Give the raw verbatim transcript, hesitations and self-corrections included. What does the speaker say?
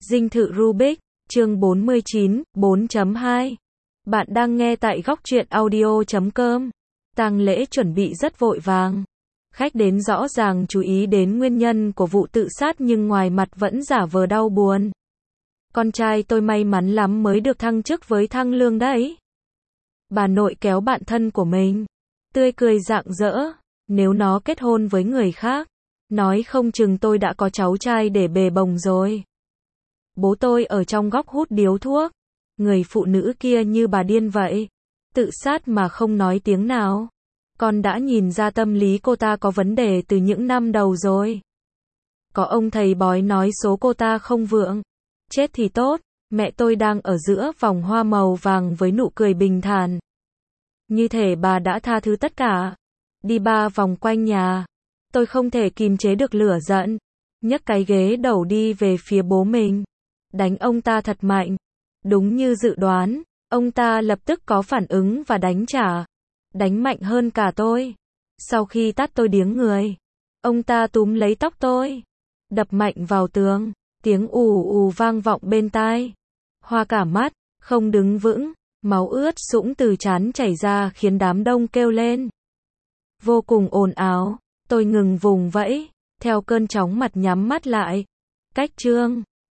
Dinh thự Rubik, chương bốn mươi chín, bốn chấm hai. Bạn đang nghe tại góc truyện audio chấm com. Tang lễ chuẩn bị rất vội vàng. Khách đến rõ ràng chú ý đến nguyên nhân của vụ tự sát nhưng ngoài mặt vẫn giả vờ đau buồn. Con trai tôi may mắn lắm mới được thăng chức với thăng lương đấy. Bà nội kéo bạn thân của mình, tươi cười rạng rỡ. Nếu nó kết hôn với người khác, nói không chừng tôi đã có cháu trai để bề bồng rồi. Bố tôi ở trong góc hút điếu thuốc. Người phụ nữ kia như bà điên vậy. Tự sát mà không nói tiếng nào. Con đã nhìn ra tâm lý cô ta có vấn đề từ những năm đầu rồi. Có ông thầy bói nói số cô ta không vượng. Chết thì tốt. Mẹ tôi đang ở giữa vòng hoa màu vàng với nụ cười bình thản. Như thể bà đã tha thứ tất cả. Đi ba vòng quanh nhà. Tôi không thể kìm chế được lửa giận. Nhấc cái ghế đầu đi về phía bố mình. Đánh ông ta thật mạnh. Đúng như dự đoán, ông ta lập tức có phản ứng và đánh trả. Đánh mạnh hơn cả tôi. Sau khi tát tôi điếng người, ông ta túm lấy tóc tôi, đập mạnh vào tường, tiếng ù ù vang vọng bên tai. Hoa cả mắt, không đứng vững, máu ướt sũng từ trán chảy ra khiến đám đông kêu lên. Vô cùng ồn ào, tôi ngừng vùng vẫy, theo cơn chóng mặt nhắm mắt lại. Cách chương